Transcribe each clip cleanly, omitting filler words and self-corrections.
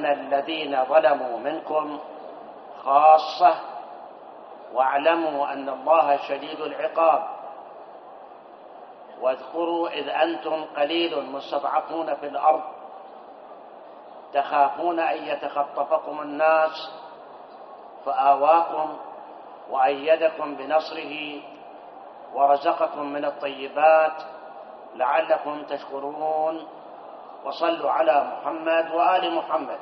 الذين ظلموا منكم خاصة واعلموا أن الله شديد العقاب. واذكروا إذ أنتم قليل مستضعفون في الأرض تخافون أن يتخطفكم الناس فآواكم وأيدكم بنصره ورزقكم من الطيبات لعلكم تشكرون. وصلوا على محمد وآل محمد.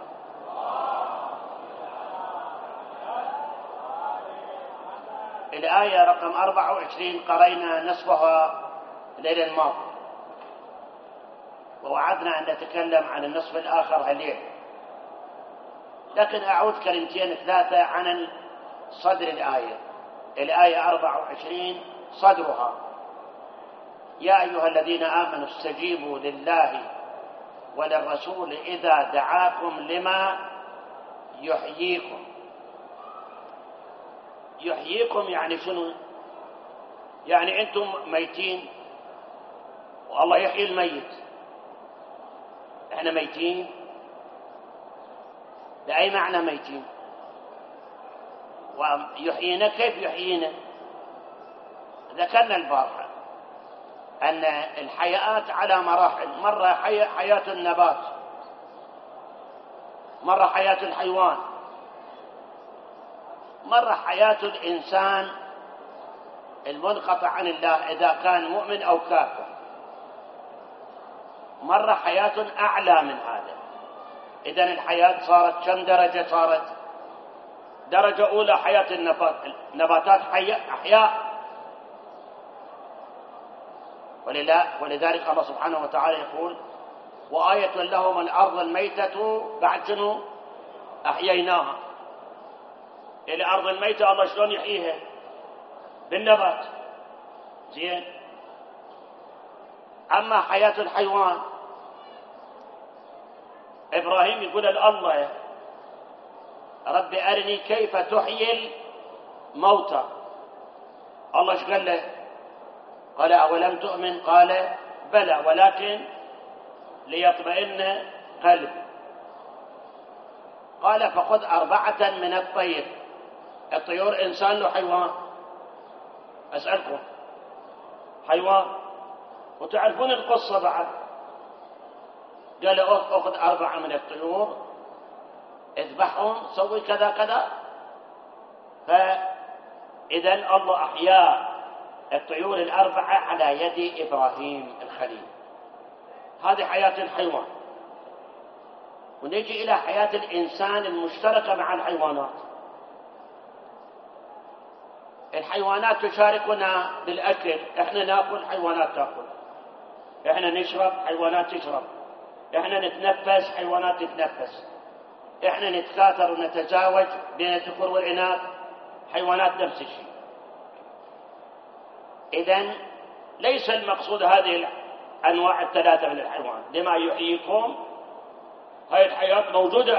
الآية رقم 24 قرأنا نصفها الليلة الماضية، ووعدنا أن نتكلم عن النصف الآخر هالليل، لكن أعود كلمتين ثلاثة عن صدر الآية. الآية 24 صدرها: يا أيها الذين آمنوا استجيبوا لله وللرسول إذا دعاكم لما يحييكم. يحييكم يعني شنو؟ يعني أنتم ميتين والله يحيي الميت. احنا ميتين، بأي معنى ميتين؟ ويحيينا كيف يحيينا؟ ذكرنا البارحة أن الحياة على مراحل، مرة حياة النبات، مرة حياة الحيوان، مرة حياة الإنسان المنقطع عن الله إذا كان مؤمن أو كافر، مرة حياة أعلى من هذا. إذن الحياة صارت كم درجة؟ صارت درجة أولى حياة النباتات أحياء. ولذلك الله سبحانه وتعالى يقول: وآية لهم الأرض الميتة بعد شنو؟ أحييناها. الأرض الميتة الله شلون يحييها؟ بالنبات. زين. أما حياة الحيوان، إبراهيم يقول الله: رب أرني كيف تحيي الموتى. الله ايش قال له؟ قال: أولم تؤمن؟ قال: بلى ولكن ليطمئن قلبي. قال: فخذ 4 من الطير. الطيور إنسان له حيوان؟ أسألكم، حيوان. وتعرفون القصة بعد. قال: أخذ 4 من الطيور، اذبحهم، سوي كذا كذا. فإذن الله أحيا الطيور 4 على يد إبراهيم الخليل. هذه حياة الحيوان. ونجي إلى حياة الإنسان المشتركة مع الحيوانات. الحيوانات تشاركنا بالأكل، إحنا نأكل، حيوانات تأكل. إحنا نشرب، حيوانات تشرب. إحنا نتنفس، حيوانات تتنفس. إحنا نتكاثر ونتزاوج بين الذكور والإناث، حيوانات نفس الشيء. إذن ليس المقصود هذه الأنواع الثلاثة من الحيوان. لما يحييكم، هاي الحياة موجودة.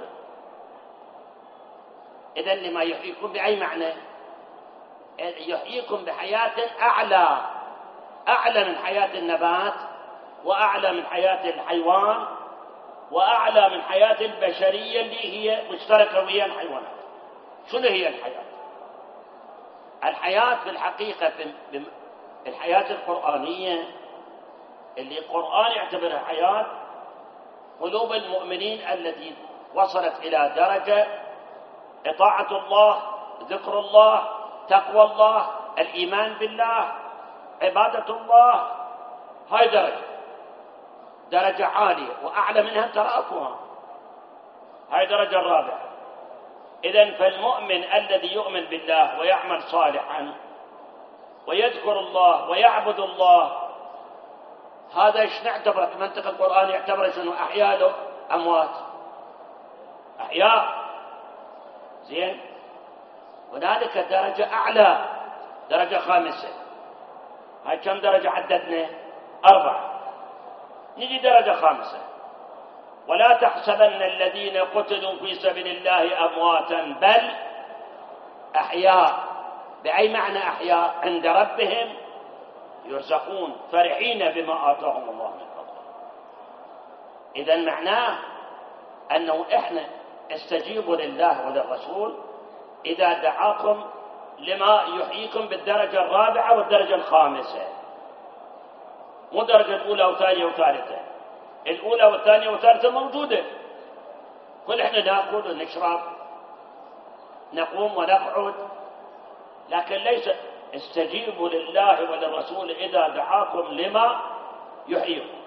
إذن لما يحييكم بأي معنى؟ يحييكم بحياة أعلى من حياة النبات، وأعلى من حياة الحيوان، وأعلى من حياة البشرية اللي هي مشتركة ويا الحيوانات. شنو هي الحياة؟ الحياة في الحقيقة في الحياة القرآنية اللي القرآن يعتبرها حياة، قلوب المؤمنين التي وصلت إلى درجة إطاعة الله، ذكر الله، تقوى الله، الإيمان بالله، عبادة الله. هاي درجة عالية، وأعلى منها ترأفها. هاي درجة الرابعة. إذن فالمؤمن الذي يؤمن بالله ويعمل صالحا ويذكر الله ويعبد الله، هذا ايش نعتبره في منطق القرآن؟ يعتبره شنو؟ أحياء له أموات، أحياء. زين. هنالك درجة أعلى، درجة خامسة. هاي كم درجة عددنا؟ 4. نجي درجة خامسة: ولا تحسبن الذين قتلوا في سبيل الله أمواتا بل أحياء. بأي معنى أحياء؟ عند ربهم يرزقون فرحين بما آتاهم الله من فضله. إذن معناه أنه إحنا استجيبوا لله وللرسول إذا دعاكم لما يحييكم بالدرجة الرابعة والدرجة الخامسة، مو درجة الأولى وثانية وثالثة. الأولى والثانية والثالثة موجودة، كل إحنا نأكل ونشرب، نقوم ونقعد، لكن ليس استجيبوا لله وللرسول إذا دعاكم لما يحييكم.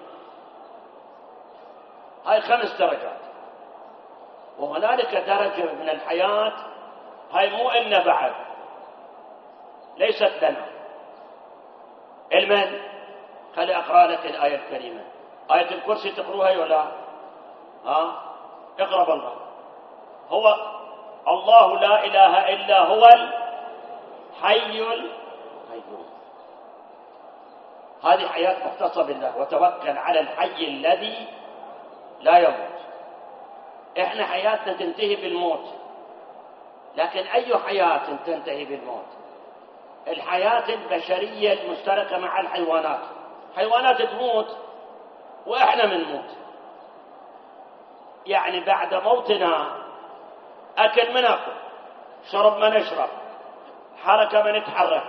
هاي 5 درجات، وهنالك درجة من الحياة هاي مو إلنا بعد، ليست لنا. المن خلي أقرأ لك الآية الكريمة، آية الكرسي تقروها ولا اقرب الله. هو الله لا إله إلا هو الحي القيوم. هذه حياة مختصة بالله، وتوكل على الحي الذي لا يموت. احنا حياتنا تنتهي بالموت، لكن أي حياة تنتهي بالموت؟ الحياة البشرية المشتركة مع الحيوانات. حيوانات تموت وإحنا منموت، يعني بعد موتنا أكل ما نأكل، شرب ما نشرب، حركة ما نتحرك،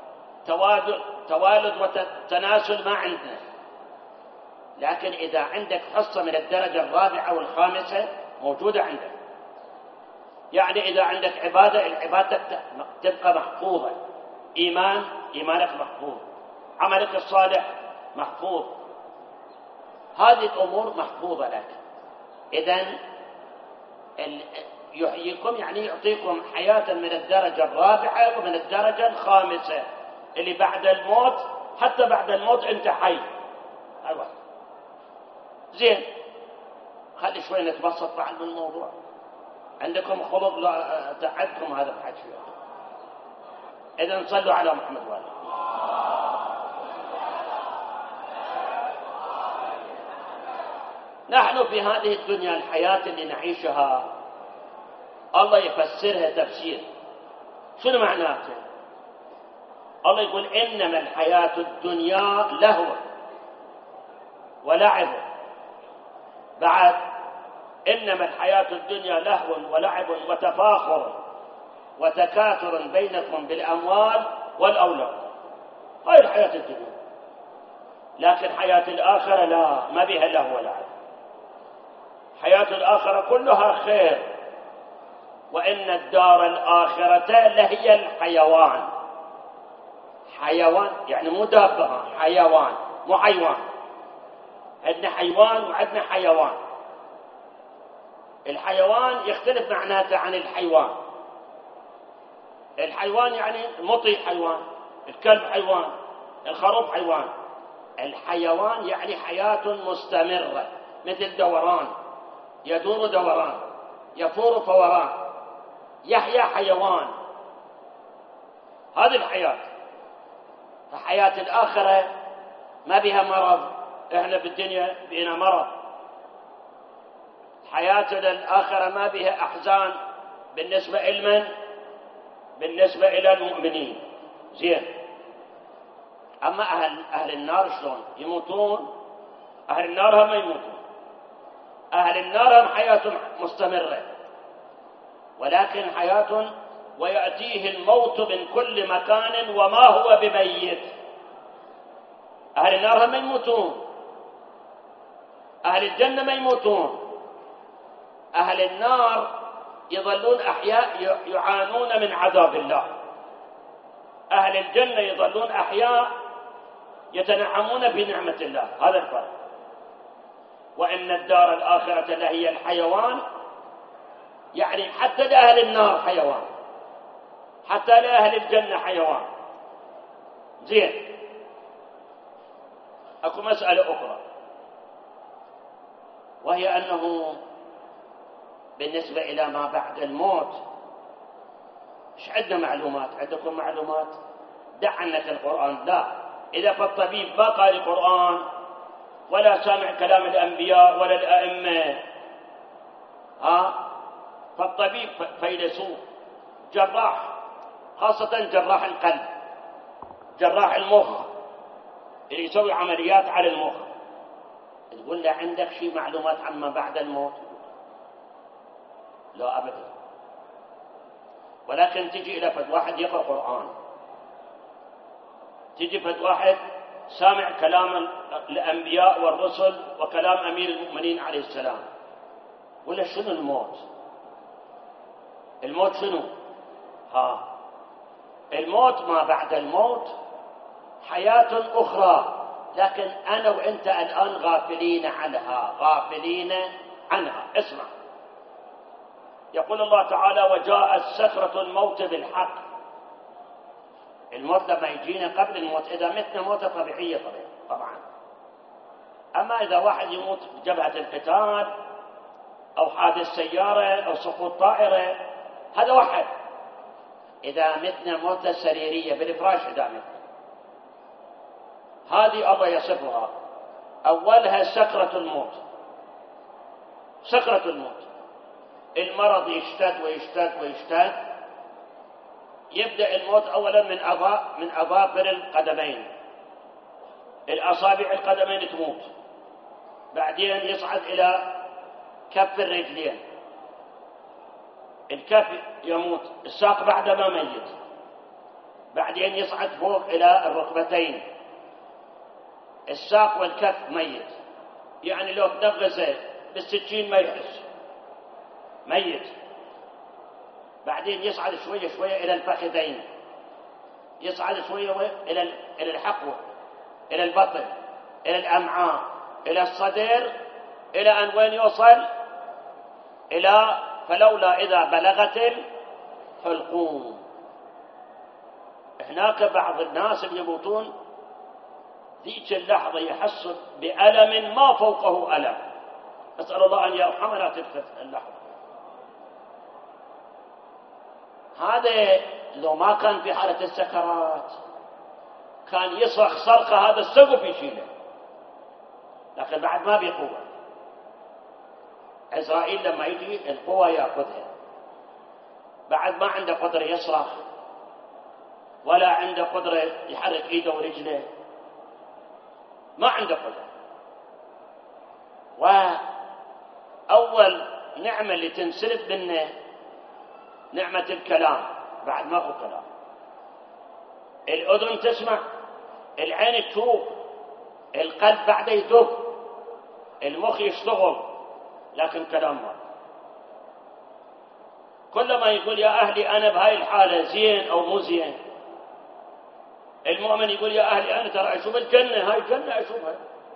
توالد وتناسل ما عندنا. لكن إذا عندك حصة من الدرجة الرابعة والخامسة موجودة عندك، يعني إذا عندك عبادة، العبادة تبقى محفوظة، إيمانك محفوظ، عملك الصالح محفوظ، هذه الأمور محفوظة لك. إذن يحييكم يعني يعطيكم حياة من الدرجة الرابعة ومن الدرجة الخامسة، اللي بعد الموت، حتى بعد الموت أنت حي. أيوة زين، خلي شوي نتبسط بعد من الموضوع. عندكم خلق لا تعدكم هذا الحكي. إذن صلوا على محمد وآله. نحن في هذه الدنيا الحياة اللي نعيشها الله يفسرها تفسير. شنو معناته؟ الله يقول إنما الحياة الدنيا لهو ولعب. بعد إنما الحياة الدنيا لهو ولعب وتفاخر وتكاثر بينكم بالأموال والأولاد. هاي الحياة الدنيا. لكن حياة الآخرة لا، ما بها لهو ولعب. حياة الآخرة كلها خير، وإن الدار الآخرة لهي الحيوان. حيوان يعني مو دابة، حيوان مو حيوان. عندنا حيوان وعندنا حيوان. الحيوان يختلف معناته عن الحيوان. الحيوان يعني المطي حيوان، الكلب حيوان، الخروف حيوان. الحيوان يعني حياة مستمرة، مثل دوران، يدور دوران، يفور فوران، يحيا حيوان. هذه الحياة. فحياة الآخرة ما بها مرض. احنا بالدنيا بينا مرض. حياتنا الآخرة ما بها أحزان بالنسبة لمن؟ بالنسبة إلى المؤمنين. زين. أما أهل النار شلون؟ يموتون. أهل النار هم يموتون. أهل النار هم حياة مستمرة، ولكن حياة ويأتيه الموت من كل مكان وما هو بميت. أهل النار هم يموتون، أهل الجنة ما يموتون. أهل النار يظلون أحياء يعانون من عذاب الله. أهل الجنة يظلون أحياء يتنعمون بنعمة الله. هذا الفرق. وإن الدار الآخرة لهي الحيوان، يعني حتى لأهل النار حيوان، حتى لأهل الجنة حيوان. زين. أكو مسألة أخرى، وهي أنه بالنسبة إلى ما بعد الموت إيش عندنا معلومات؟ عندكم معلومات؟ دع عنك القرآن. لا، إذا فالطبيب ما قال القرآن ولا سامع كلام الأنبياء ولا الأئمة، فالطبيب فيلسوف، جراح، خاصة جراح القلب، جراح المخ اللي يسوي عمليات على المخ، تقول له عندك شيء معلومات عما بعد الموت؟ لا أبدا. ولكن تجي إلى فد واحد يقرأ قرآن، تجي فد واحد سامع كلام الأنبياء والرسل وكلام أمير المؤمنين عليه السلام، ولا شنو الموت؟ الموت شنو؟ الموت ما بعد الموت حياة أخرى، لكن أنا وأنت الآن غافلين عنها، غافلين عنها. اسمع، يقول الله تعالى: وجاءت سكرة الموت بالحق. الموت لما يجينا قبل الموت، إذا متنا موتة طبيعية طبعا. أما إذا واحد يموت بجبهة القتال أو حادث سيارة أو سقوط طائرة، هذا واحد. إذا متنا موتة سريرية بالفراش، إذا متنا، هذه الله يصفها. أولها سكرة الموت. سكرة الموت، المرض يشتد ويشتد ويشتد، يبدأ الموت أولا من أظافر القدمين، الأصابع القدمين تموت، بعدين يصعد إلى كف الرجلين، الكف يموت، الساق بعد ما ميت، بعدين يصعد فوق إلى الركبتين، الساق والكف ميت، يعني لو تنغزه بالسكين ما يحس، ميت. بعدين يصعد شوية شوية إلى الفخذين، يصعد شوية إلى الحقوة، إلى البطن، إلى الأمعاء، إلى الصدر، إلى أن وين يوصل؟ إلى فلولا إذا بلغت الحلقوم. هناك بعض الناس اللي يموتون ذيك اللحظة يحس بألم ما فوقه ألم، أسأل الله أن يرحمنا تلك اللحظة. هذا لو ما كان في حالة السكرات كان يصرخ صرخة هذا السقف يشيله، لكن بعد ما بقوة. عزرائيل لما يجي القوة يأخذها، بعد ما عنده قدرة يصرخ ولا عنده قدرة يحرك ايده ورجله، ما عنده قدرة. وأول نعمة اللي تنسلب منه نعمة الكلام، بعد ما هو كلام. الأذن تسمع، العين تشوف، القلب بعده يدق، المخ يشتغل، لكن كلام ما. كل ما يقول يا أهلي أنا بهاي الحالة زين أو مو زين، المؤمن يقول يا أهلي أنا ترى أشوف الجنة، هاي الجنة أشوفها،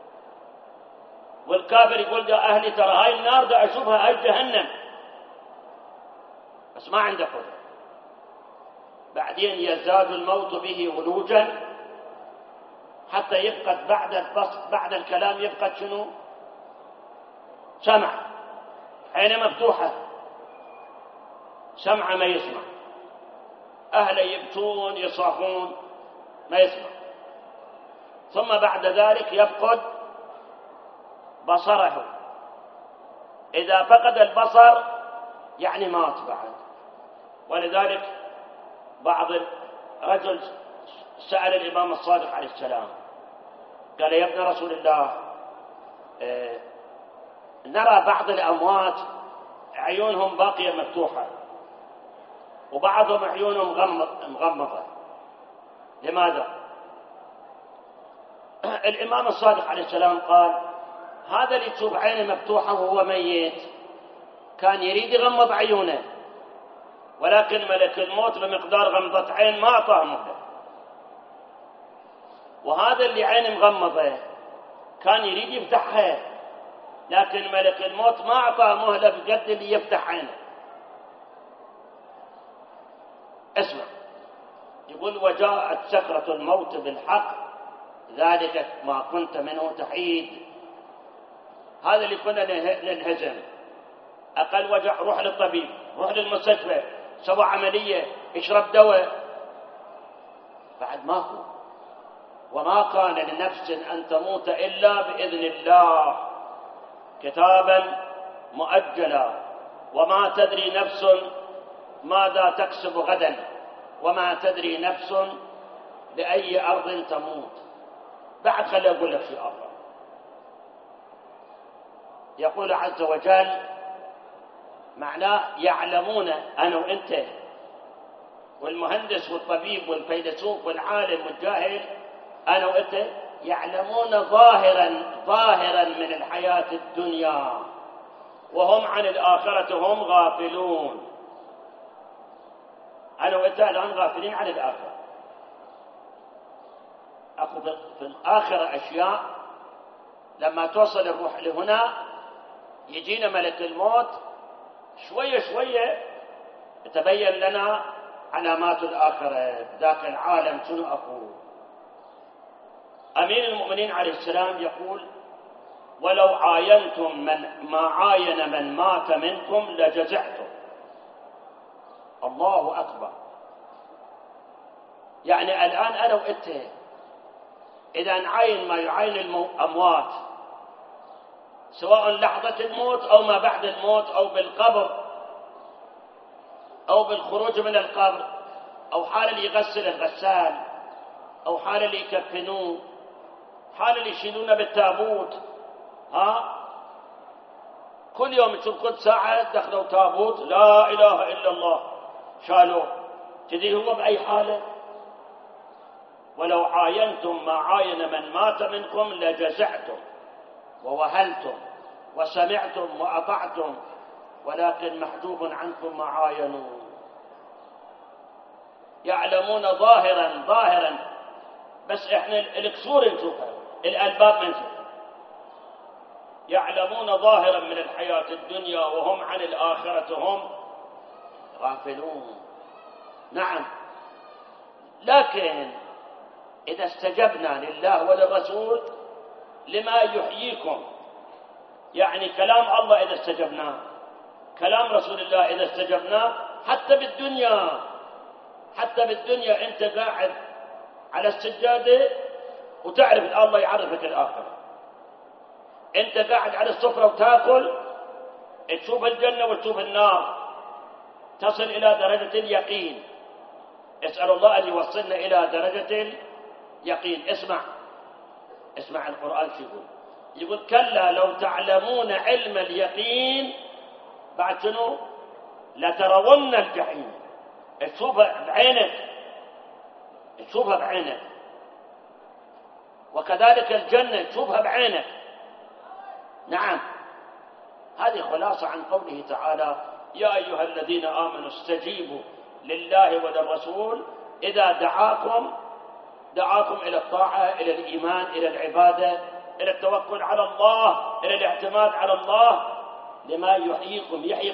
والكافر يقول يا أهلي ترى هاي النار دا أشوفها، هاي جهنم، بس ما عنده قدرة. بعدين يزداد الموت به ولوجا حتى يفقد بعد الكلام يفقد شنو؟ سمع، عينه مفتوحة، سمع ما يسمع، أهله يبكون يصاحون ما يسمع. ثم بعد ذلك يفقد بصره، إذا فقد البصر يعني مات بعد. ولذلك بعض رجل سأل الإمام الصادق عليه السلام قال يا ابن رسول الله نرى بعض الأموات عيونهم باقية مفتوحة وبعضهم عيونهم مغمضة، لماذا؟ الإمام الصادق عليه السلام قال هذا اللي تشوف عينه مفتوحة وهو ميت كان يريد يغمض عيونه، ولكن ملك الموت بمقدار غمضة عين ما أعطاه مهلة. وهذا اللي عينه مغمضة كان يريد يفتحها، لكن ملك الموت ما أعطاه مهلة بقد اللي يفتح عينه. اسمع، يقول وجاءت سكرة الموت بالحق ذلك ما كنت منه تحيد. هذا اللي كنا ننهزم، أقل وجع روح للطبيب، روح للمستشفى، سوى عملية، اشرب دواء، بعد ما هو. وما كان لنفس أن تموت إلا بإذن الله كتابا مؤجلا، وما تدري نفس ماذا تكسب غدا، وما تدري نفس بأي أرض تموت. بعد خلي أقول لك شيء آخر. يقول عز وجل معناه يعلمون أنا وأنت والمهندس والطبيب والفيلسوف والعالم والجاهل، أنا وأنت يعلمون ظاهرا من الحياة الدنيا، وهم عن الآخرة هم غافلون. أنا وأنت الآن غافلين عن الآخرة. أخو في الآخرة أشياء لما توصل الروح لهنا يجينا ملك الموت شوية شوية تبين لنا علامات الآخرة، ذاك العالم شنو أخوه. أمير المؤمنين عليه السلام يقول: ولو عاينتم ما عاين من مات منكم لجزعتم. الله أكبر. يعني الآن أنا وإنت إذا نعاين ما يعاين الأموات، سواء لحظة الموت أو ما بعد الموت أو بالقبر أو بالخروج من القبر أو حال اللي يغسل الغسال أو حال اللي يكفنوه، حال اللي يشيلونه بالتابوت، كل يوم تشوف كل ساعة دخلوا تابوت لا إله إلا الله شالوه، كذي هو بأي حالة. ولو عاينتم ما عاين من مات منكم لجزعتم ووهلتم وسمعتم وأطعتم، ولكن محجوب عنكم ما عاينوا. يعلمون ظاهرا، بس احنا الكسور نشوفها، الألباب ما نشوفها. يعلمون ظاهرا من الحياة الدنيا وهم عن الآخرة هم غافلون. نعم، لكن إذا استجبنا لله وللرسول لما يحييكم، يعني كلام الله إذا استجبناه، كلام رسول الله إذا استجبناه، حتى بالدنيا أنت قاعد على السجادة وتعرف أن الله يعرفك الآخرة. أنت قاعد على السفرة وتأكل، تشوف الجنة وتشوف النار، تصل إلى درجة اليقين. اسأل الله أن يوصلنا إلى درجة اليقين. اسمع القرآن شو يقول: كلا لو تعلمون علم اليقين بعد شنو لترون الجحيم. تشوفها بعينك، وكذلك الجنة تشوفها بعينك. نعم، هذه خلاصة عن قوله تعالى: يا أيها الذين آمنوا استجيبوا لله وللرسول إذا دعاكم إلى الطاعة، إلى الإيمان، إلى العبادة، إلى التوكل على الله، إلى الاعتماد على الله، لما يحييكم، يحيي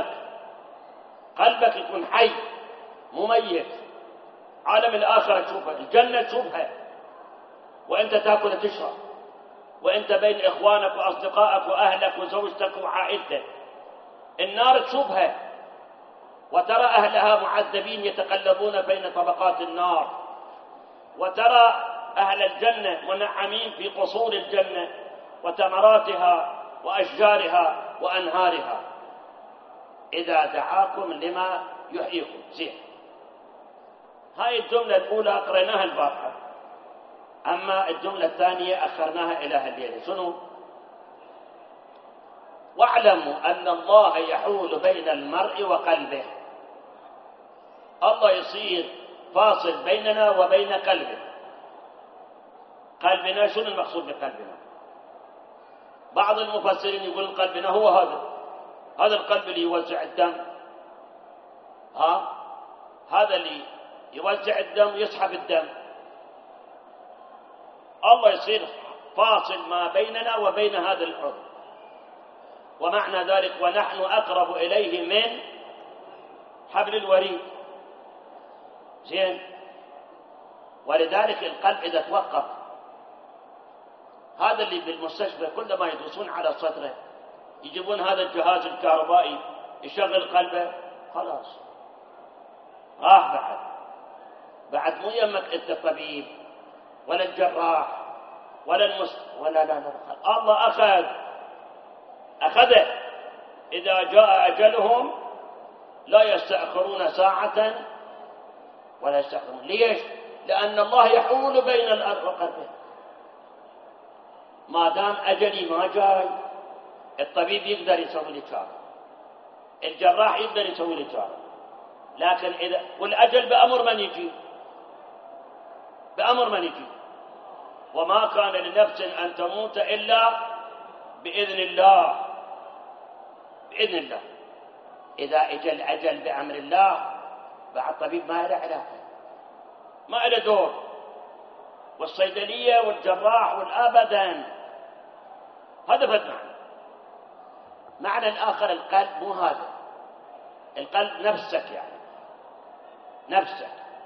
قلبك يكون حي مميت. عالم الآخرة تشوفها، الجنة تشوفها وأنت تأكل وتشرب، وأنت بين إخوانك وأصدقائك وأهلك وزوجتك وعائلتك. النار تشوفها وترى أهلها معذبين يتقلبون بين طبقات النار، وترى أهل الجنة منعمين في قصور الجنة وثمراتها وأشجارها وأنهارها. إذا دعاكم لما يحييكم. زين، هاي الجملة الأولى قريناها البارحة، أما الجملة الثانية أخرناها إلى هالليلة. شنو؟ واعلموا أن الله يحول بين المرء وقلبه. الله يصير فاصل بيننا وبين قلبه. قلبنا شنو المقصود بقلبنا؟ بعض المفسرين يقول قلبنا هو هذا القلب اللي يوزع الدم، هذا اللي يوزع الدم ويسحب الدم. الله يصير فاصل ما بيننا وبين هذا العضو، ومعنى ذلك ونحن أقرب إليه من حبل الوريد. زين، ولذلك القلب إذا توقف، هذا اللي بالمستشفى كل ما يدوسون على صدره يجيبون هذا الجهاز الكهربائي يشغل قلبه، خلاص راح. بعد مو يمك انت الطبيب ولا الجراح ولا لا الله أخذه. إذا جاء أجلهم لا يستأخرون ساعة ولا يستأخرون. ليش؟ لأن الله يحول بين الأرض وقلبه. ما دام أجلي ما جاي، الطبيب يقدر يسوي لي شغل، الجراح يقدر يسوي الإجارة، لكن والأجل بأمر من يجي؟ بأمر من يجي. وما كان لنفس أن تموت إلا بإذن الله. بإذن الله. إذا اجى الأجل بأمر الله بعد الطبيب ما له علاقة، ما له دور، والصيدلية والجراح والأبدا. هذا فد معنى الآخر القلب مو هذا. القلب نفسك، يعني نفسك.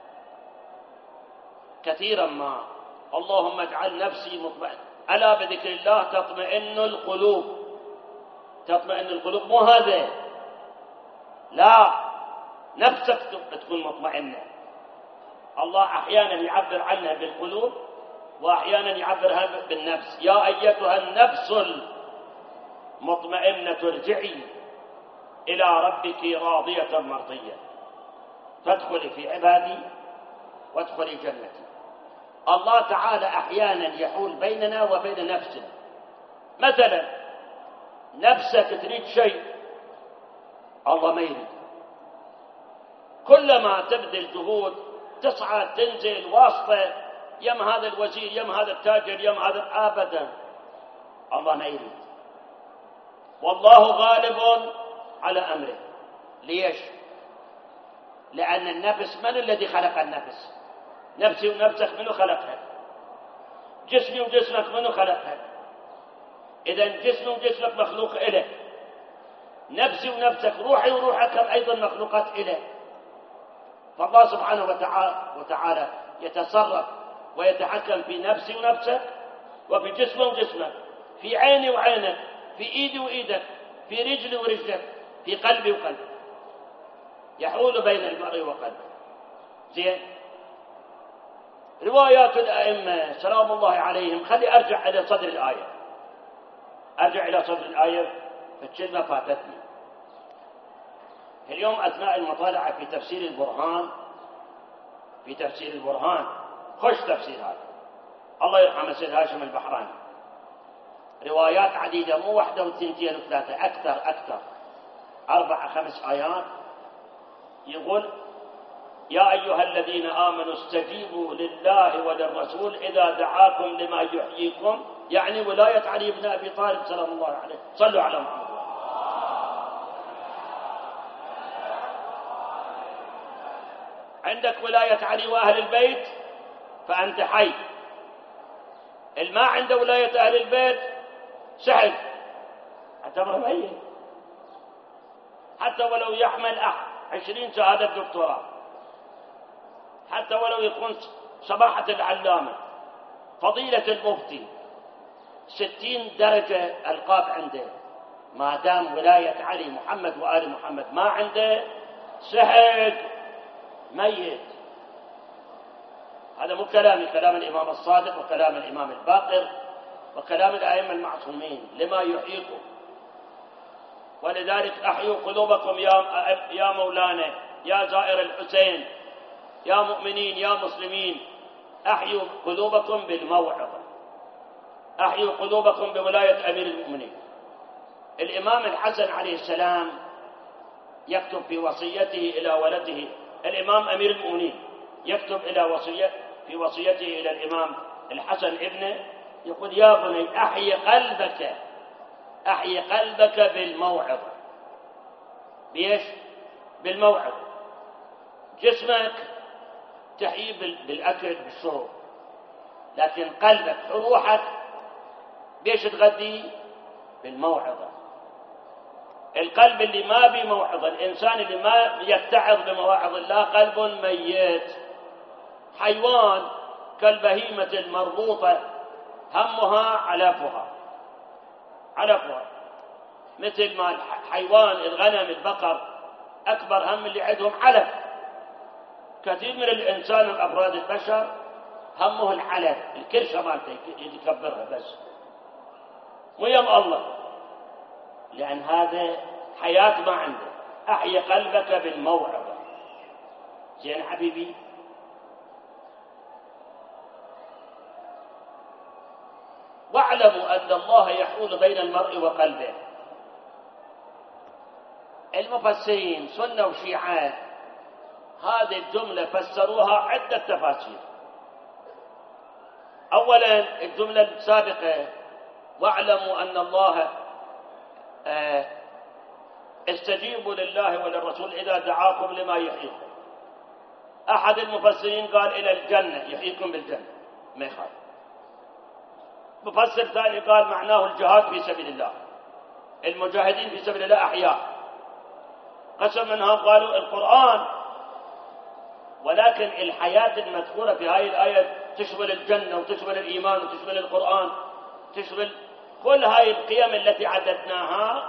كثيرا ما اللهم اجعل نفسي مطمئن، ألا بذكر الله تطمئن القلوب. تطمئن القلوب مو هذا، لا، نفسك تكون مطمئنة. الله أحيانا يعبر عنها بالقلوب وأحيانا يعبرها بالنفس. يا أيتها النفس المطمئنة ارجعي إلى ربك راضية مرضية فادخلي في عبادي وادخلي جنتي. الله تعالى أحيانا يحول بيننا وبين نفسنا. مثلا نفسك تريد شيء الله ما يريد، كلما تبذل جهود تصعد تنزل واسطة، يم هذا الوزير يم هذا التاجر يم هذا، أبدا الله ما يريد. والله غالب على أمره. ليش؟ لأن النفس، من الذي خلق النفس؟ نفسي ونفسك منو خلقها؟ جسمي وجسمك منو خلقها؟ إذا جسمي وجسمك مخلوق إله. نفسي ونفسك، روحي وروحك أيضا مخلوقات إله. فالله سبحانه وتعالى يتصرف ويتحكم في نفسي ونفسك، وفي جسمي وجسمك، في عيني وعينك، في إيدي وإيدك، في رجلي ورجلك، في قلبي وقلبك. يحول بين المرء وقلبه. زين. روايات الأئمة سلام الله عليهم، خلي أرجع إلى صدر الآية. أرجع إلى صدر الآية، فالكلمة فاتتني. اليوم أثناء المطالعة في تفسير البرهان، خش تفسير هذا، الله يرحمه سيد هاشم البحراني، روايات عديدة، مو واحدة وثنتين وثلاثة، أكثر 4 5 آيات. يقول يا أيها الذين آمنوا استجيبوا لله وللرسول إذا دعاكم لما يحييكم، يعني ولاية علي بن أبي طالب سلام الله عليه. صلوا على محمد. عندك ولاية علي وأهل البيت فأنت حي. الما عنده ولاية أهل البيت سحل، اعتبره ميت، حتى ولو يحمل 20 شهادة دكتوراه، حتى ولو يكون سماحة العلامة، فضيلة المفتي، 60 درجة ألقاب عنده، ما دام ولاية علي محمد وآل محمد ما عنده سحل، ميت. هذا مو كلامي، كلام الإمام الصادق وكلام الإمام الباقر وكلام الأئمة المعصومين لما يحييكم. ولذلك أحيوا قلوبكم يا مولانا، يا زائر الحسين، يا مؤمنين يا مسلمين، أحيوا قلوبكم بالموعظة، أحيوا قلوبكم بولاية أمير المؤمنين. الإمام الحسن عليه السلام يكتب في وصيته إلى ولده، الإمام أمير المؤمنين يكتب في وصيته إلى الإمام الحسن ابنه، يقول يا بني أحيي قلبك بالموعظة. بإيش؟ بالموعظة. جسمك تحيي بالأكل بالشرب، لكن قلبك روحك بيش تغذي؟ بالموعظة. القلب اللي ما بموعظة، الإنسان اللي ما يتعظ بمواعظ الله قلب ميت، حيوان كالبهيمة المربوطة همها علفها، مثل ما الحيوان الغنم البقر أكبر هم اللي عندهم علف. كثير من الإنسان الأفراد البشر همه العلف، الكرشة مالته يكبرها بس، مو يم الله، لأن هذا حياة ما عنده. أحيي قلبك بالموعظة. زين حبيبي، واعلموا أن الله يحول بين المرء وقلبه. المفسرين سنة وشيعة هذه الجملة فسروها عدة تفاسير. أولا الجملة السابقة واعلموا أن الله استجيبوا لله وللرسول إذا دعاكم لما يحييكم. أحد المفسرين قال إلى الجنة، يحييكم بالجنة ما يخالف. مفسر ثاني قال معناه الجهاد في سبيل الله، المجاهدين في سبيل الله أحياء. قسم منها قالوا القرآن، ولكن الحياة المذكورة في هذه الآية تشمل الجنة وتشمل الإيمان وتشمل القرآن، تشمل كل هذه القيم التي عددناها.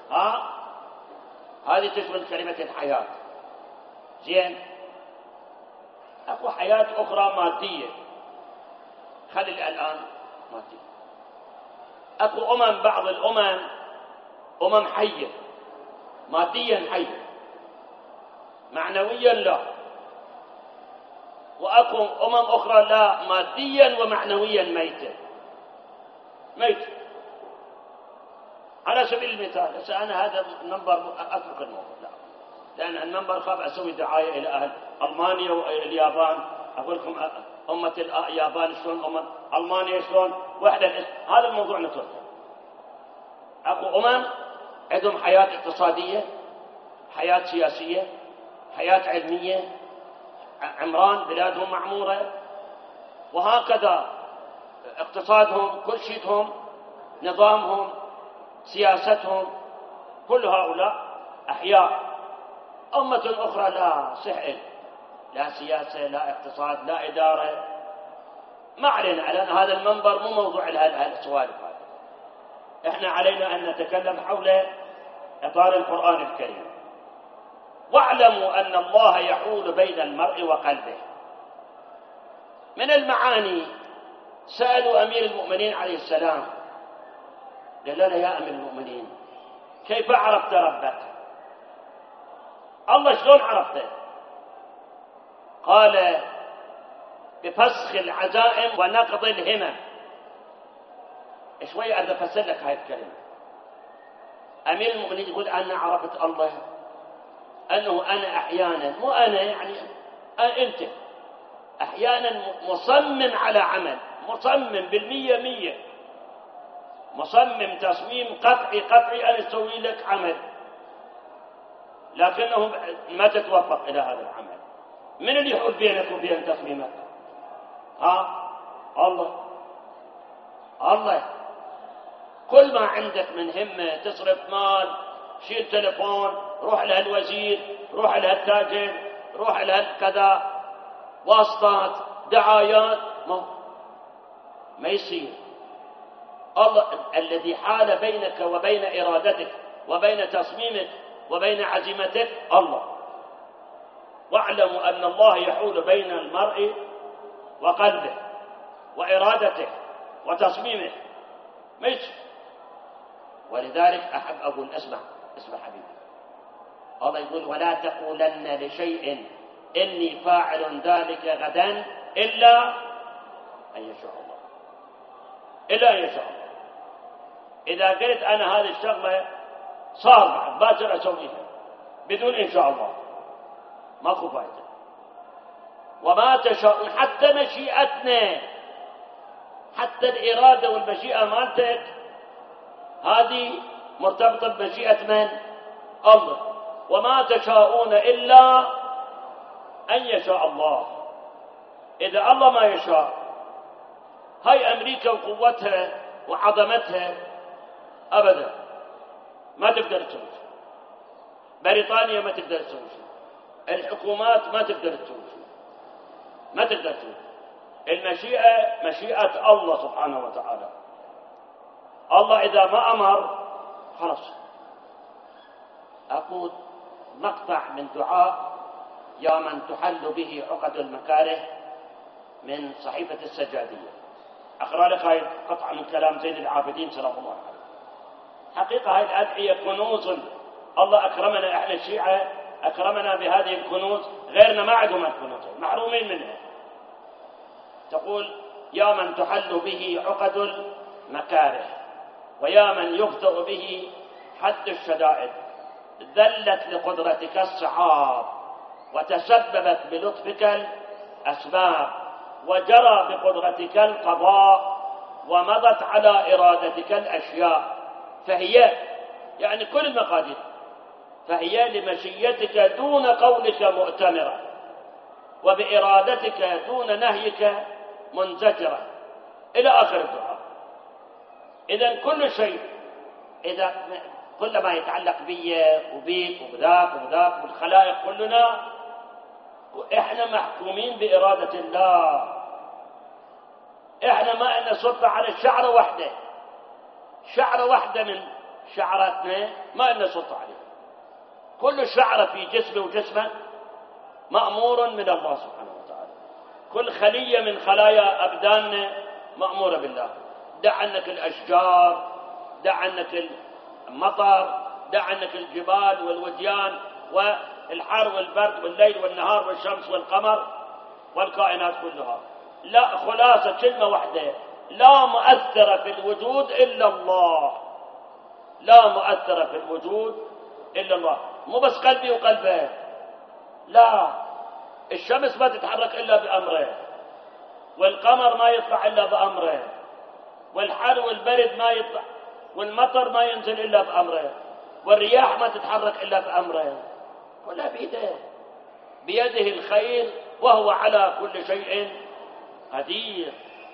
هذه تشمل كلمة الحياة. زين، أكو حياة أخرى مادية، خلي الآن مادية. أكو بعض الأمم حية، ماديا حية، معنويا لا. وأكو أخرى لا، ماديا ومعنويا ميتة. على سبيل المثال أنا هذا المنبر أترك الموضوع، لا، لأن المنبر خاف أسوي دعاية إلى أهل ألمانيا واليابان. أقول لكم أمة اليابان شلون، ألمانيا شلون، وحدة هذا الموضوع نتركه. أكو عندهم حياة اقتصادية، حياة سياسية، حياة علمية، عمران بلادهم معمورة، وهكذا اقتصادهم، كل شيءهم، نظامهم، سياستهم، كل هؤلاء أحياء. أمة أخرى لا سحل، لا سياسة، لا اقتصاد، لا إدارة. ما علينا، لأن هذا المنبر مو موضوع السوالف هذه. إحنا علينا أن نتكلم حول إطار القرآن الكريم. واعلموا أن الله يحول بين المرء وقلبه. من المعاني سألوا أمير المؤمنين عليه السلام، قال لنا يا أمير المؤمنين كيف عرفت ربك؟ الله شلون عرفته؟ قال بفسخ العزائم ونقض الهمم. شوي أريد أفسر لك هاي الكلمة. أمير المؤمنين يقول أنا عرفت الله أنه أنا أحيانا، مو أنا يعني أنت أحيانا مصمم على عمل، مصمم بالمية، مصمم تصميم قطعي أن يسوي لك عمل، لكنه ما تتوفق إلى هذا العمل. من اللي يحول بينك وبين تصميمك؟ الله. كل ما عندك من همة تصرف مال، شيل تلفون، روح لهالوزير، روح لهالتاجر، روح لهالكذا، واسطات، دعايات، ما يصير. الله الذي حال بينك وبين إرادتك وبين تصميمك وبين عزيمتك الله. واعلموا أن الله يحول بين المرء وقلبه وإرادته وتصميمه. مش ولذلك أحب أقول اسمع حبيبي، الله يقول ولا تقولن لشيء إني فاعل ذلك غدا إلا أن يشاء الله. إذا قلت أنا هذه الشغلة صار بعد باكر أسويها بدون إن شاء الله ماكو فائدة. وما تشاءون، حتى مشيئتنا، حتى الإرادة والمشيئة مالتك هذه مرتبطة بمشيئة من؟ الله. وما تشاءون إلا أن يشاء الله. إذا الله ما يشاء، هاي أمريكا وقوتها وعظمتها أبدا ما تقدر تسوي، بريطانيا ما تقدر تسوي، الحكومات ما تقدر تسوي، المشيئة مشيئة الله سبحانه وتعالى. الله إذا ما أمر خلاص. أقول مقطع من دعاء يا من تحل به عقد المكاره من صحيفة السجادية. أقرأ لك هاي قطعة من كلام زين العابدين سلام الله عليه. حقيقة هاي الأدعية كنوز الله أكرمنا، إحنا الشيعة أكرمنا بهذه الكنوز، غيرنا ما عندهم الكنوز، محرومين منها. تقول يا من تحل به عقد المكاره، ويا من يبدأ به حد الشدائد، ذلت لقدرتك الصعاب وتسببت بلطفك الأسباب وجرى بقدرتك القضاء ومضت على إرادتك الأشياء، فهي يعني كل المقادير فهي لمشيتك دون قولك مؤتمرة، وبإرادتك دون نهيك منزجرة، إلى آخر الدعاء. إذن كل شيء إذا كل ما يتعلق بي وبيك وبذاك وبذاك والخلائق كلنا إحنا محكومين بإرادة الله. إحنا ما لنا سلطة على شعرة واحدة، شعرة واحدة من شعراتنا ما لنا سلطة عليها. كل شعرة في جسمي وجسمك مأمور من الله سبحانه وتعالى. كل خلية من خلايا أبداننا مأمورة بالله. دع عنك الأشجار، دع عنك المطر، دع عنك الجبال والوديان والحر والبرد والليل والنهار والشمس والقمر والكائنات كلها. لا، خلاصة كلمة واحدة: لا مؤثر في الوجود إلا الله. لا مؤثر في الوجود إلا الله. مو بس قلبي وقلبه، لا، الشمس ما تتحرك إلا بأمره، والقمر ما يطلع إلا بأمره، والحر والبرد ما يطلع، والمطر ما ينزل إلا بأمره، والرياح ما تتحرك إلا بأمره. كلها بيده، بيده الخير وهو على كل شيء قدير.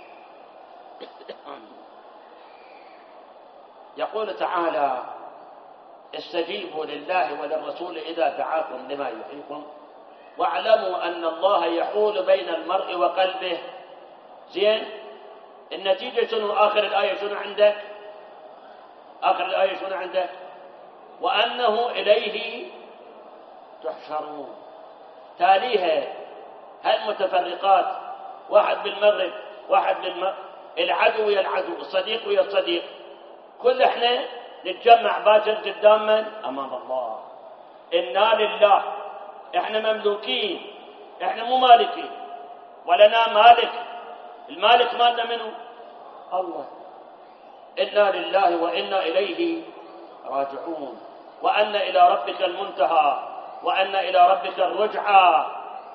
يقول تعالى: استجيبوا لله وللرسول إذا دعاكم لما يحييكم واعلموا أن الله يحول بين المرء وقلبه. زين، النتيجة شنو؟ آخر الآية شنو عندك؟ آخر الآية شنو عندك؟ وأنه إليه تحشرون. تاليها هالمتفرقات، واحد بالمغرب واحد العدو ويا العدو، الصديق ويا الصديق، كل احنا نتجمع باكر قدام من؟ أمام الله. إنا لله، احنا مملوكين، احنا مو مالكين، ولنا مالك. المالك مالنا منه؟ الله. إنا لله وإنا إليه راجعون، وأن إلى ربك المنتهى، وأن إلى ربك الرجعى،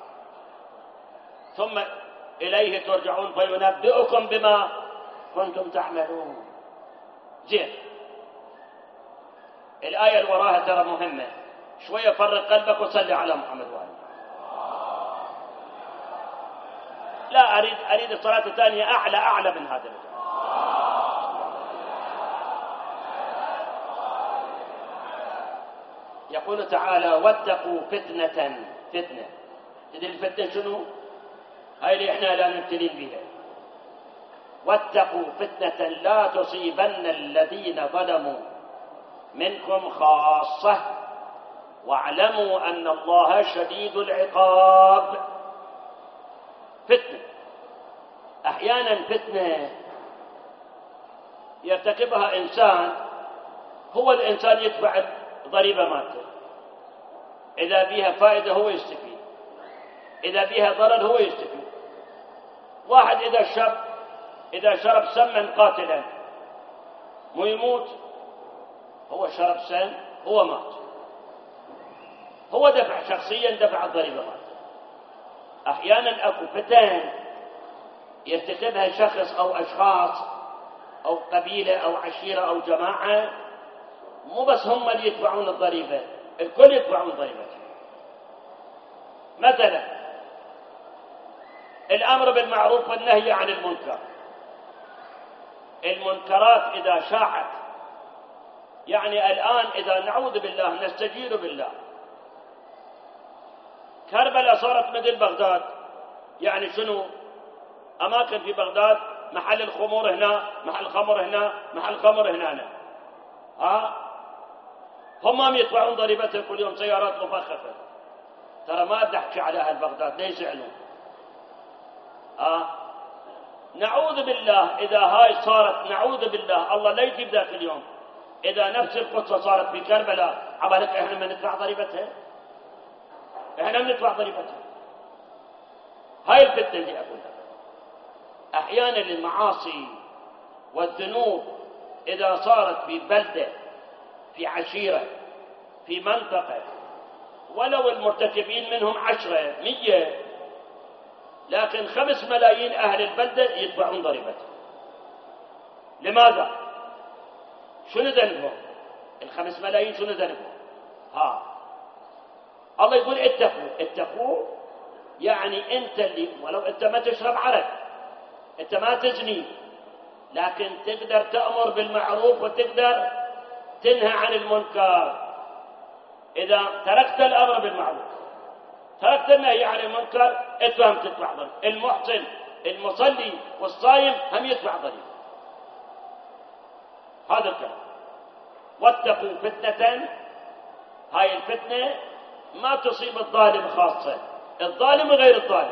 ثم إليه ترجعون فينبئكم بما كنتم تعملون. زين، الآية اللي وراها ترى مهمة شوية. فرق قلبك وصلي على محمد وآله. لا، أريد الصلاة الثانية أعلى من هذا الجانب. يقول تعالى: واتقوا فتنة. تدري الفتنة شنو؟ هاي اللي احنا لا نبتلين بها. واتقوا فتنة لا تصيبن الذين ظلموا منكم خاصة واعلموا أن الله شديد العقاب. فتنة، أحيانا فتنة يرتكبها إنسان، هو الإنسان يدفع ضريبة مالته، إذا بيها فائدة هو يستفيد، إذا بيها ضرر هو يستفيد. واحد إذا شرب سما قاتلا مو يموت؟ هو شرب سم، هو مات، هو دفع شخصيا، دفع الضريبة مالته. أحيانا أكو فتن يرتكبها شخص أو أشخاص أو قبيلة أو عشيرة أو جماعة، مو بس هم اللي يدفعون الضريبة، الكل يدفعون ضريبة. مثلا الأمر بالمعروف والنهي عن المنكر. المنكرات إذا شاعت، يعني الآن إذا نعوذ بالله نستجير بالله، كربلاء صارت مثل بغداد. يعني شنو؟ أماكن في بغداد محل الخمور هنا، محل الخمر هنا، محل الخمر هنا. هم يدفعون ضريبتهم كل يوم، سيارات مفخخة. ترى ما بدي أحكي على أهل بغداد، ليس يعلمون. نعوذ بالله إذا هاي صارت، نعوذ بالله الله لا يجيب ذاك اليوم، إذا نفس القصة صارت في كربلاء، عبالك إحنا ما ندفع ضريبتها؟ إحنا بندفع ضريبتها. هاي الفتنة اللي أقول لك. أحيانا المعاصي والذنوب إذا صارت في بلدة، في عشيرة، في منطقة ولو المرتكبين منهم 10 100، لكن 5 ملايين أهل البلدة يدفعون ضريبتهم. لماذا؟ شنو ذنبهم؟ 5 ملايين شنو ذنبهم؟ الله يقول اتقوا، يعني انت اللي ولو انت ما تشرب عرق، انت ما تزني، لكن تقدر تأمر بالمعروف وتقدر تنهى عن المنكر. إذا تركت الأمر بالمعروف تركت النهي عن المنكر اتهم تدفع ضريبة. المحسن المصلي والصايم هم يدفع ضريبة. هذا الكلام. واتقوا فتنة، هاي الفتنة ما تصيب الظالم خاصة، الظالم وغير الظالم،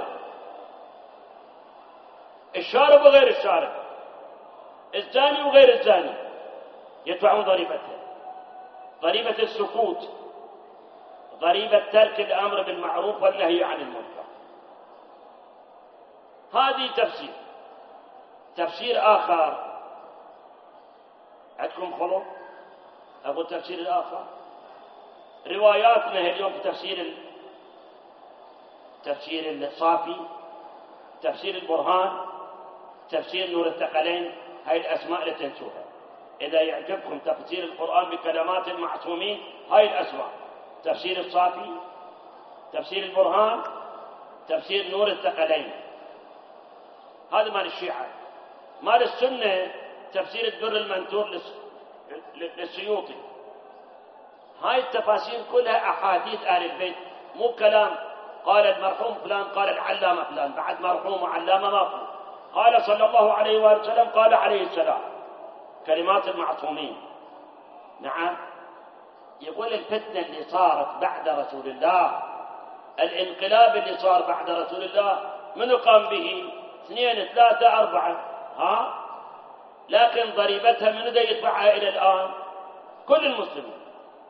الشارب وغير الشارب، الزاني وغير الزاني يدفعون ضريبته. ضريبة السكوت، ضريبة ترك الأمر بالمعروف والنهي عن المنكر. هذه تفسير آخر. عندكم خلق؟ أقول تفسير الآخر. رواياتنا اليوم في تفسير الصافي، تفسير البرهان، تفسير نور الثقلين، هاي الأسماء اللي تنسوها. إذا يعجبكم تفسير القرآن بكلمات المعصومين، هاي الأسماء: تفسير الصافي، تفسير البرهان، تفسير نور الثقلين. هذا مال الشيعة. مال السنة تفسير الدر المنثور للسيوطي. هاي التفاسير كلها أحاديث أهل البيت، مو كلام قال المرحوم فلان قال العلامة فلان، بعد مرحوم وعلامة ماكو. قال صلى الله عليه وآله وسلم، قال عليه السلام، كلمات المعصومين. نعم. يقول الفتنة اللي صارت بعد رسول الله، الانقلاب اللي صار بعد رسول الله، من قام به؟ 2 3 4. لكن ضريبتها من ذا يدفعها إلى الآن؟ كل المسلمين.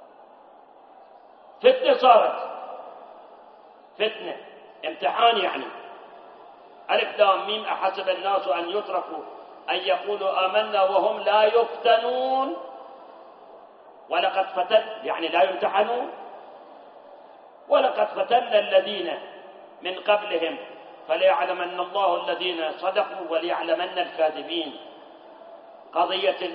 فتنة صارت، فتنة امتحان، يعني ألف لام ميم أحسب الناس أن يتركوا أن يقولوا آمنا وهم لا يفتنون ولقد فتن، يعني لا يمتحنون. ولقد فتنا الذين من قبلهم فليعلمن الله الذين صدقوا وليعلمن الكاذبين. قضية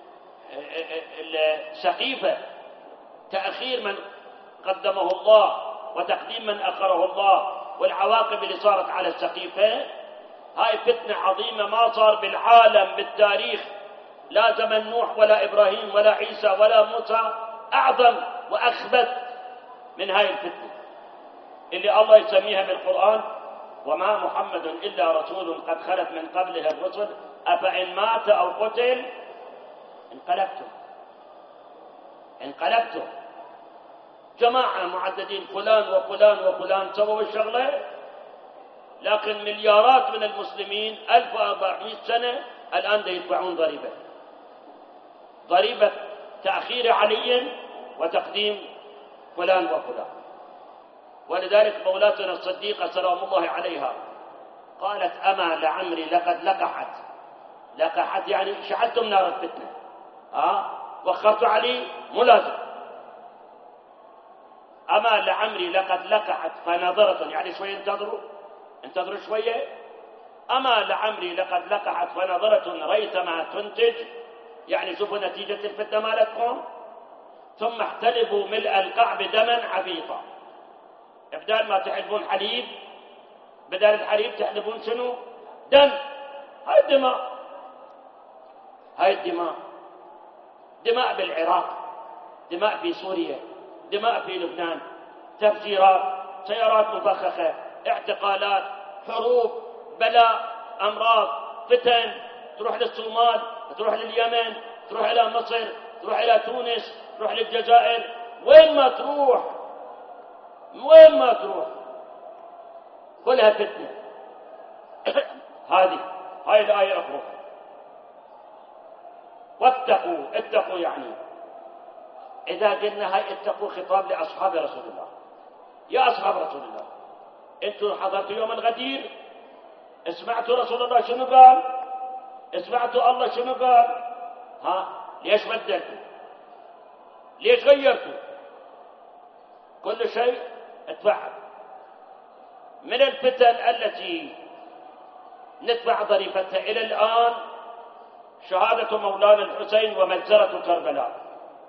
السقيفة، تأخير من قدمه الله وتقديم من أخره الله، والعواقب اللي صارت على السقيفة، هاي فتنة عظيمة ما صار بالعالم بالتاريخ، لا زمن نوح ولا إبراهيم ولا عيسى ولا موسى، أعظم وأخبث من هاي الفتنة اللي الله يسميها بالقرآن: وما محمد إلا رسول قد خلت من قبله الرسل أفإن مات أو قتل انقلبتم. جماعة معددين فلان وفلان وفلان سووا الشغلة، لكن مليارات من المسلمين 1400 سنة الآن يدفعون ضريبة تأخير علي وتقديم فلان وفلان. ولذلك مولاتنا الصديقة سلام الله عليها قالت: أما لعمري لقد لقحت يعني شعلتم نار الفتنة، وخرت علي ملازم. أما لعمري لقد لقحت فنظرة، يعني شوية انتظروا شوية. أما لعمري لقد لقحت فنظرة ريثما تنتج، يعني شوفوا نتيجة الفتنة مالتكم. ثم احتلبوا ملء القعب دما عبيطا. بدال ما تحلبون حليب، بدل الحليب تحلبون شنو؟ دم. هاي الدماء دماء بالعراق، دماء في سوريا، دماء في لبنان، تفجيرات، سيارات مفخخة، اعتقالات، حروب، بلاء، أمراض، فتن، تروح للصومال، تروح لليمن، تروح إلى مصر، تروح إلى تونس، تروح للجزائر، وين ما تروح كلها فتنة. هاي الآية أخرى: اتقوا، يعني إذا قلنا هاي اتقوا خطاب لأصحاب رسول الله. يا أصحاب رسول الله، أنتم حضرتوا يوم الغدير، سمعتوا رسول الله شنو قال، سمعتوا الله شنو قال، ليش بدلتوا؟ ليش غيرتوا؟ كل شيء اتبعها. من الفتن التي ندفع ضريبتها إلى الآن شهادة مولانا الحسين ومجزرة كربلاء.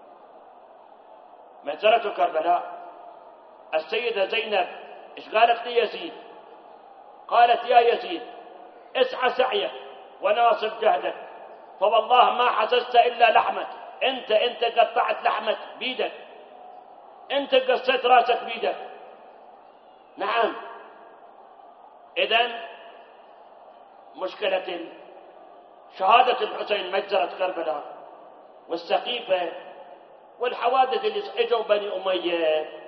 مجزرة كربلاء السيدة زينب إيش قالت ليزيد؟ قالت يا يزيد اسعى سعيك وناصب جهدك، فوالله ما حسست إلا لحمك. انت قطعت لحمك بيدك، انت قصيت راسك بيدك. نعم. إذن مشكلة شهادة الحسين مجزرة كربلاء والسقيفة والحوادث اللي اجوا بني أمية